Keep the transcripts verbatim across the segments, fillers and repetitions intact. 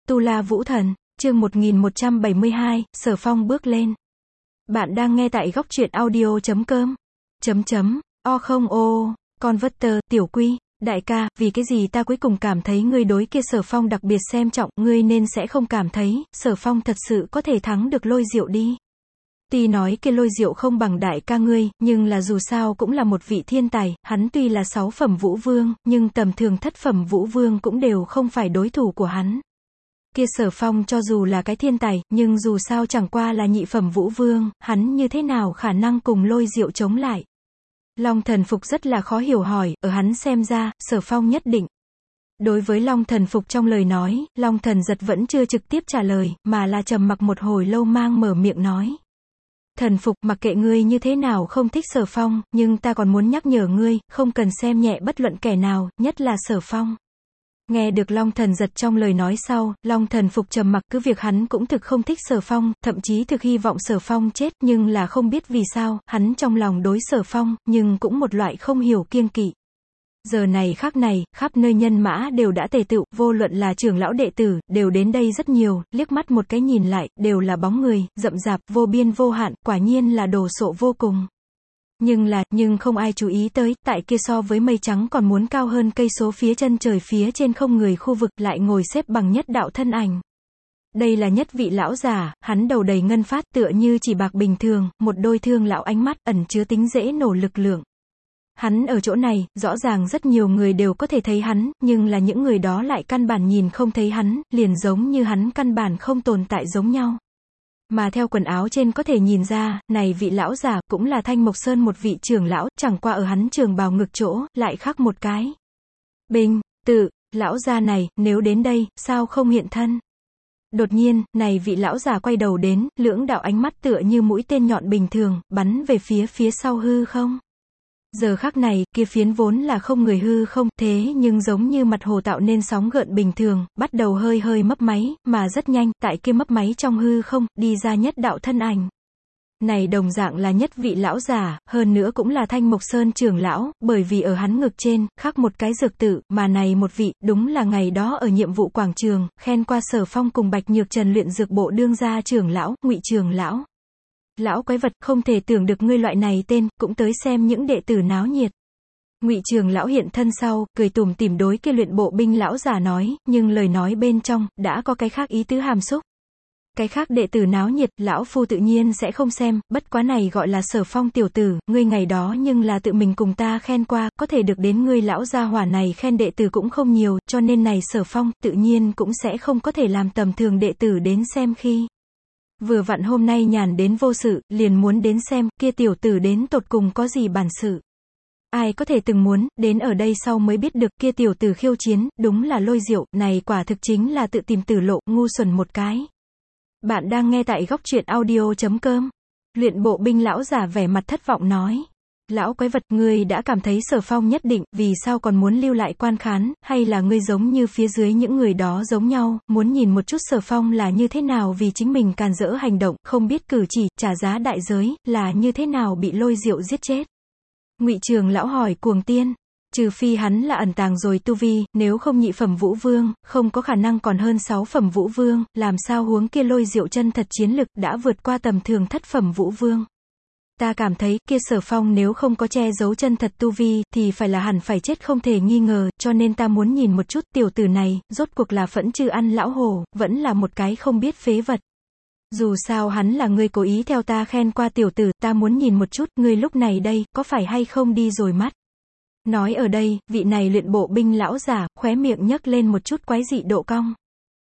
Tu La Vũ Thần, chương một nghìn một trăm bảy mươi hai, Sở Phong bước lên. Bạn đang nghe tại góc truyện audio chấm com. Chấm chấm, o không ô, Converter, tiểu quy, đại ca, vì cái gì ta cuối cùng cảm thấy ngươi đối kia Sở Phong đặc biệt xem trọng, ngươi nên sẽ không cảm thấy, Sở Phong thật sự có thể thắng được Lôi Diệu đi. Tuy nói kia Lôi Diệu không bằng đại ca ngươi, nhưng là dù sao cũng là một vị thiên tài, hắn tuy là sáu phẩm vũ vương, nhưng tầm thường thất phẩm vũ vương cũng đều không phải đối thủ của hắn. Kia Sở Phong cho dù là cái thiên tài, nhưng dù sao chẳng qua là nhị phẩm vũ vương, hắn như thế nào khả năng cùng Lôi Diệu chống lại. Long Thần Phục rất là khó hiểu hỏi, ở hắn xem ra, Sở Phong nhất định. Đối với Long Thần Phục trong lời nói, Long Thần Giật vẫn chưa trực tiếp trả lời, mà là trầm mặc một hồi lâu mang mở miệng nói. Thần Phục, mặc kệ ngươi như thế nào không thích Sở Phong, nhưng ta còn muốn nhắc nhở ngươi, không cần xem nhẹ bất luận kẻ nào, nhất là Sở Phong. Nghe được Long Thần Giật trong lời nói sau, Long Thần Phục trầm mặc, cứ việc hắn cũng thực không thích Sở Phong, thậm chí thực hy vọng Sở Phong chết, nhưng là không biết vì sao, hắn trong lòng đối Sở Phong, nhưng cũng một loại không hiểu kiêng kỵ. Giờ này khắc này, khắp nơi nhân mã đều đã tề tựu, vô luận là trưởng lão đệ tử, đều đến đây rất nhiều, liếc mắt một cái nhìn lại, đều là bóng người, rậm rạp, vô biên vô hạn, quả nhiên là đồ sộ vô cùng. Nhưng là, nhưng không ai chú ý tới, tại kia so với mây trắng còn muốn cao hơn cây số phía chân trời phía trên không người khu vực lại ngồi xếp bằng nhất đạo thân ảnh. Đây là nhất vị lão già, hắn đầu đầy ngân phát tựa như chỉ bạc bình thường, một đôi thương lão ánh mắt ẩn chứa tính dễ nổ lực lượng. Hắn ở chỗ này, rõ ràng rất nhiều người đều có thể thấy hắn, nhưng là những người đó lại căn bản nhìn không thấy hắn, liền giống như hắn căn bản không tồn tại giống nhau. Mà theo quần áo trên có thể nhìn ra, này vị lão già cũng là Thanh Mộc Sơn một vị trưởng lão, chẳng qua ở hắn trường bào ngực chỗ, lại khác một cái. Bình, tự, lão già này, nếu đến đây, sao không hiện thân? Đột nhiên, này vị lão già quay đầu đến, lưỡng đạo ánh mắt tựa như mũi tên nhọn bình thường, bắn về phía phía sau hư không. Giờ khắc này, kia phiến vốn là không người hư không, thế nhưng giống như mặt hồ tạo nên sóng gợn bình thường, bắt đầu hơi hơi mấp máy, mà rất nhanh, tại kia mấp máy trong hư không, đi ra nhất đạo thân ảnh. Này đồng dạng là nhất vị lão già, hơn nữa cũng là Thanh Mộc Sơn trưởng lão, bởi vì ở hắn ngực trên, khắc một cái dược tự, mà này một vị, đúng là ngày đó ở nhiệm vụ quảng trường, khen qua Sở Phong cùng Bạch Nhược Trần luyện dược bộ đương gia trưởng lão, Ngụy trưởng lão. Lão quái vật, không thể tưởng được ngươi loại này tên, cũng tới xem những đệ tử náo nhiệt. Ngụy trưởng lão hiện thân sau, cười tủm tỉm đối kia luyện bộ binh lão già nói, nhưng lời nói bên trong, đã có cái khác ý tứ hàm xúc. Cái khác đệ tử náo nhiệt, lão phu tự nhiên sẽ không xem, bất quá này gọi là Sở Phong tiểu tử, ngươi ngày đó nhưng là tự mình cùng ta khen qua, có thể được đến ngươi lão gia hỏa này khen đệ tử cũng không nhiều, cho nên này Sở Phong, tự nhiên cũng sẽ không có thể làm tầm thường đệ tử đến xem khi. Vừa vặn hôm nay nhàn đến vô sự, liền muốn đến xem, kia tiểu tử đến tột cùng có gì bản sự. Ai có thể từng muốn, đến ở đây sau mới biết được kia tiểu tử khiêu chiến, đúng là Lôi Diệu, này quả thực chính là tự tìm tử lộ, ngu xuẩn một cái. Bạn đang nghe tại góc truyện audio chấm com. Luyện bộ binh lão giả vẻ mặt thất vọng nói. Lão quái vật, ngươi đã cảm thấy Sở Phong nhất định, vì sao còn muốn lưu lại quan khán, hay là ngươi giống như phía dưới những người đó giống nhau, muốn nhìn một chút Sở Phong là như thế nào vì chính mình càn rỡ hành động, không biết cử chỉ, trả giá đại giới, là như thế nào bị Lôi Diệu giết chết. Ngụy trưởng lão hỏi cuồng tiên. Trừ phi hắn là ẩn tàng rồi tu vi, nếu không nhị phẩm vũ vương, không có khả năng còn hơn sáu phẩm vũ vương, làm sao huống kia Lôi Diệu chân thật chiến lực đã vượt qua tầm thường thất phẩm vũ vương. Ta cảm thấy, kia Sở Phong nếu không có che giấu chân thật tu vi, thì phải là hẳn phải chết không thể nghi ngờ, cho nên ta muốn nhìn một chút tiểu tử này, rốt cuộc là phẫn chư ăn lão hổ, vẫn là một cái không biết phế vật. Dù sao hắn là người cố ý theo ta khen qua tiểu tử, ta muốn nhìn một chút, ngươi lúc này đây, có phải hay không đi rồi mắt. Nói ở đây, vị này luyện bộ binh lão giả, khóe miệng nhấc lên một chút quái dị độ cong.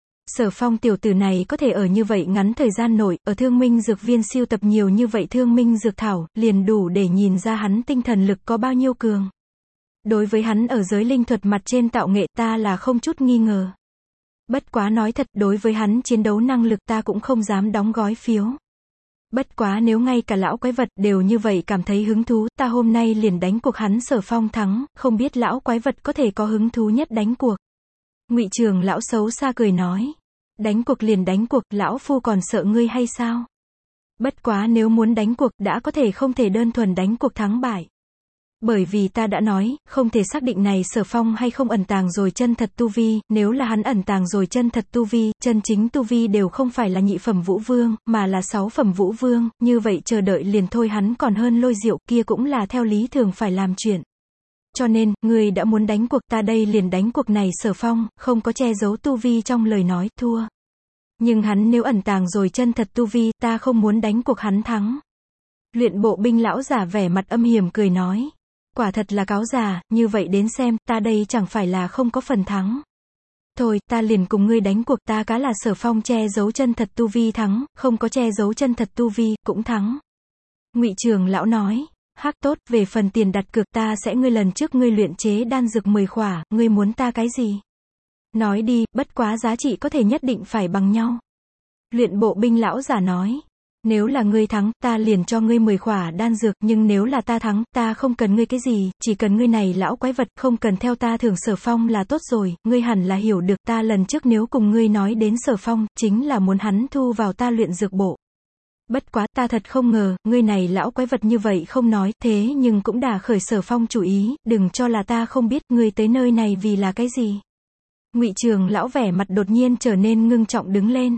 Sở Phong tiểu tử này có thể ở như vậy ngắn thời gian nội, ở thương minh dược viên siêu tập nhiều như vậy thương minh dược thảo, liền đủ để nhìn ra hắn tinh thần lực có bao nhiêu cường. Đối với hắn ở giới linh thuật mặt trên tạo nghệ ta là không chút nghi ngờ. Bất quá nói thật, đối với hắn chiến đấu năng lực ta cũng không dám đóng gói phiếu. Bất quá nếu ngay cả lão quái vật đều như vậy cảm thấy hứng thú, ta hôm nay liền đánh cuộc hắn Sở Phong thắng, không biết lão quái vật có thể có hứng thú nhất đánh cuộc. Ngụy trưởng lão xấu xa cười nói. Đánh cuộc liền đánh cuộc, lão phu còn sợ ngươi hay sao? Bất quá nếu muốn đánh cuộc, đã có thể không thể đơn thuần đánh cuộc thắng bại. Bởi vì ta đã nói, không thể xác định này Sở Phong hay không ẩn tàng rồi chân thật tu vi, nếu là hắn ẩn tàng rồi chân thật tu vi, chân chính tu vi đều không phải là nhị phẩm vũ vương, mà là sáu phẩm vũ vương, như vậy chờ đợi liền thôi hắn còn hơn Lôi Diệu, kia cũng là theo lý thường phải làm chuyện. Cho nên, ngươi đã muốn đánh cuộc, ta đây liền đánh cuộc này Sở Phong, không có che giấu tu vi trong lời nói, thua. Nhưng hắn nếu ẩn tàng rồi chân thật tu vi, ta không muốn đánh cuộc hắn thắng. Luyện bộ binh lão giả vẻ mặt âm hiểm cười nói. Quả thật là cáo già, như vậy đến xem, ta đây chẳng phải là không có phần thắng. Thôi, ta liền cùng ngươi đánh cuộc, ta cá là Sở Phong che giấu chân thật tu vi thắng, không có che giấu chân thật tu vi, cũng thắng. Ngụy Trường lão nói, hắc tốt, về phần tiền đặt cược ta sẽ ngươi lần trước ngươi luyện chế đan dược mười khỏa, ngươi muốn ta cái gì? Nói đi, bất quá giá trị có thể nhất định phải bằng nhau. Luyện bộ binh lão giả nói. Nếu là ngươi thắng, ta liền cho ngươi mười khỏa đan dược, nhưng nếu là ta thắng, ta không cần ngươi cái gì, chỉ cần ngươi này lão quái vật, không cần theo ta thưởng Sở Phong là tốt rồi, ngươi hẳn là hiểu được ta lần trước nếu cùng ngươi nói đến Sở Phong, chính là muốn hắn thu vào ta luyện dược bộ. Bất quá, ta thật không ngờ, ngươi này lão quái vật như vậy không nói, thế nhưng cũng đã khởi Sở Phong chủ ý, đừng cho là ta không biết, ngươi tới nơi này vì là cái gì. Ngụy Trường lão vẻ mặt đột nhiên trở nên ngưng trọng đứng lên.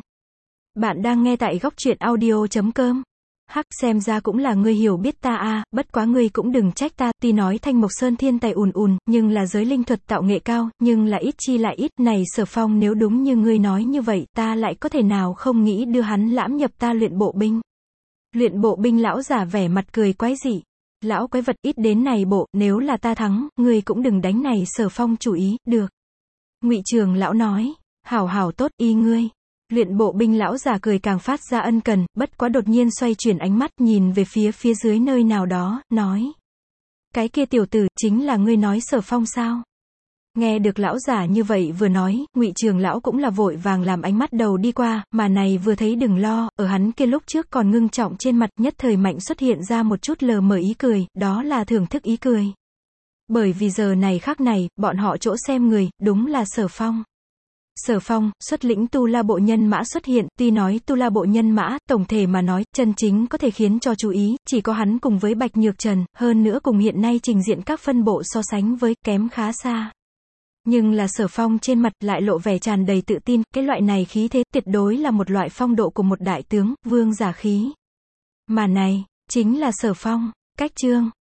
Bạn đang nghe tại góc truyện audio chấm com. Hắc, xem ra cũng là ngươi hiểu biết ta a, bất quá ngươi cũng đừng trách ta, tuy nói Thanh Mộc Sơn thiên tài ùn ùn, nhưng là giới linh thuật tạo nghệ cao, nhưng là ít chi lại ít, này Sở Phong nếu đúng như ngươi nói như vậy, ta lại có thể nào không nghĩ đưa hắn lãm nhập ta luyện bộ binh. Luyện bộ binh lão giả vẻ mặt cười quái dị. Lão quái vật, ít đến này bộ, nếu là ta thắng, ngươi cũng đừng đánh này Sở Phong chủ ý, được. Ngụy Trường lão nói, hảo hảo tốt, y ngươi. Luyện bộ binh lão già cười càng phát ra ân cần, bất quá đột nhiên xoay chuyển ánh mắt nhìn về phía phía dưới nơi nào đó, nói. Cái kia tiểu tử, chính là ngươi nói Sở Phong sao? Nghe được lão già như vậy vừa nói, Ngụy Trường lão cũng là vội vàng làm ánh mắt đầu đi qua, mà này vừa thấy đừng lo, ở hắn kia lúc trước còn ngưng trọng trên mặt, nhất thời mạnh xuất hiện ra một chút lờ mờ ý cười, đó là thưởng thức ý cười. Bởi vì giờ này khắc này, bọn họ chỗ xem người, đúng là Sở Phong. Sở Phong, xuất lĩnh Tu La bộ nhân mã xuất hiện, tuy nói Tu La bộ nhân mã, tổng thể mà nói, chân chính có thể khiến cho chú ý, chỉ có hắn cùng với Bạch Nhược Trần, hơn nữa cùng hiện nay trình diện các phân bộ so sánh với, kém khá xa. Nhưng là Sở Phong trên mặt lại lộ vẻ tràn đầy tự tin, cái loại này khí thế tuyệt đối là một loại phong độ của một đại tướng, vương giả khí. Mà này, chính là Sở Phong. Cách chương